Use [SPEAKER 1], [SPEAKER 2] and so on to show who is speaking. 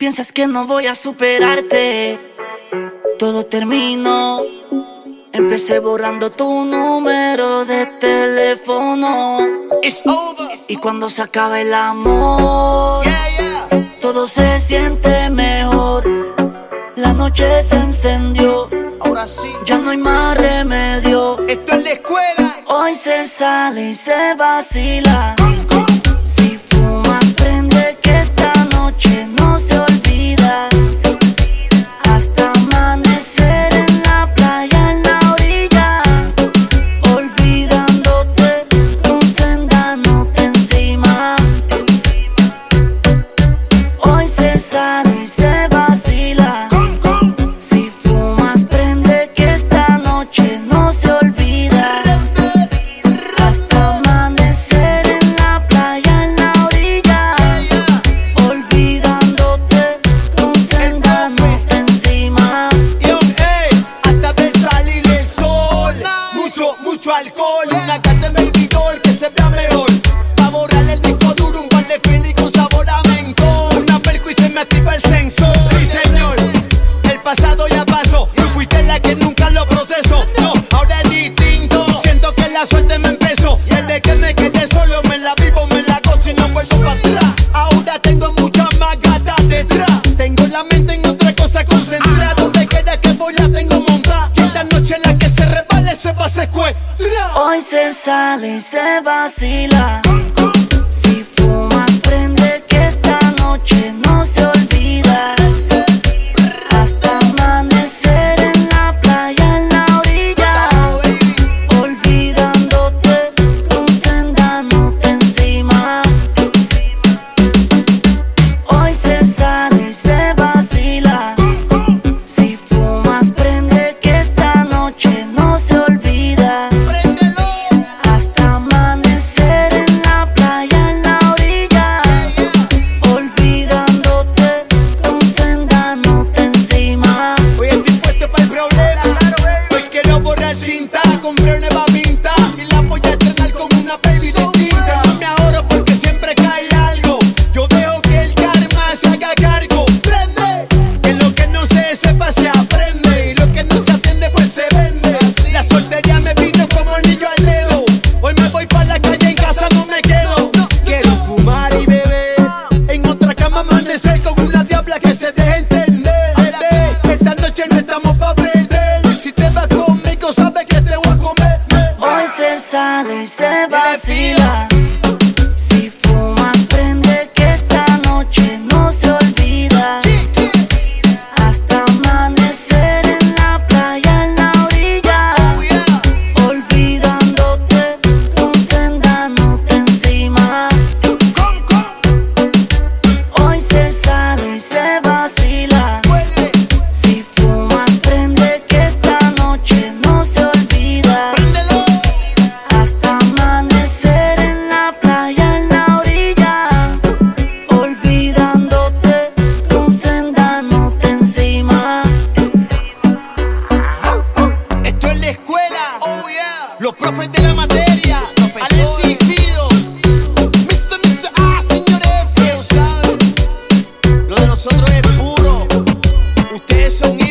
[SPEAKER 1] Piensas que no voy a superarte. Todo terminó. Empecé borrando tu número de teléfono.
[SPEAKER 2] It's over.
[SPEAKER 1] Y cuando se acaba el amor, todo se siente mejor. La noche se encendió.
[SPEAKER 2] Ahora sí.
[SPEAKER 1] Ya no hay más remedio.
[SPEAKER 2] Esto es la escuela.
[SPEAKER 1] Hoy se sale y se vacila. Si fumas, prende que esta noche no se olvida. Hasta amanecer en la playa, en la orilla, olvidándote, tu senda no te encima. Hoy se sale y se vacila. Si fumas, prende que esta noche no se olvida. Hasta amanecer en la playa, en la orilla, olvidándote, tu senda no te encima.
[SPEAKER 2] Yo, hasta ver salir el sol. Mucho alcohol. Una carta de baby doll que se vea mejor. Pa' borrar el disco duro, un par de fili con sabor a mentol. Una perco y se me activa el sensor. Sí, señor. El pasado ya pasó. Tú fuiste la que nunca lo procesó. No, ahora es distinto. Siento que la suerte me empezó. Y el de que me quedé solo me la vivo, me la gozo y no vuelvo para atrás. Ahora tengo muchas más gatas detrás. Tengo la mente en otra cosa concentrada. Donde quiera que voy la tengo montada. Y esta noche la que se resbale se va a secuestrar.
[SPEAKER 1] Hoy se sale y se vacila. Si fumas, prende que esta noche no se olvida. Hasta amanecer en la playa, en la orilla, olvidándote, tu senda no te encima. Hoy se sale y se vacila. Si fumas, prende que esta noche no se olvida. Hasta amanecer en la playa, en la orilla, olvidándote, tu senda no te encima.
[SPEAKER 2] Hoy estoy puesto para el problema. Hoy quiero borrar cinta, compré nueva pinta y la voy a estrenar con una baby distinta. No me ahorro porque siempre cae algo. Yo dejo que el karma se haga cargo. Prende, que lo que no se sepa se aprende y lo que no se atiende pues se vende. La soltería me vino como anillo al dedo. Hoy me voy para la calle, en casa no me quedo. Quiero fumar y beber, en otra cama amanecer con una diabla que se deje entender. Esta noche no estamos pa' perder. Y si te vas conmigo sabes que te voy a comer.
[SPEAKER 1] Hoy se sale y se vacila. Si fumas, prende que esta noche no se olvida. Hasta amanecer en la playa, en la orilla, olvidándote, tu senda no te encima. Hoy se sale y se vacila. Si fumas, prende que esta noche no se olvida. Hasta amanecer en la playa, en la orilla, olvidándote, tu senda no te encima.
[SPEAKER 2] Esto es la escuela. Los profes de la materia. Alexis y Fido. Mr. señores F. Lo de nosotros es puro. Ustedes son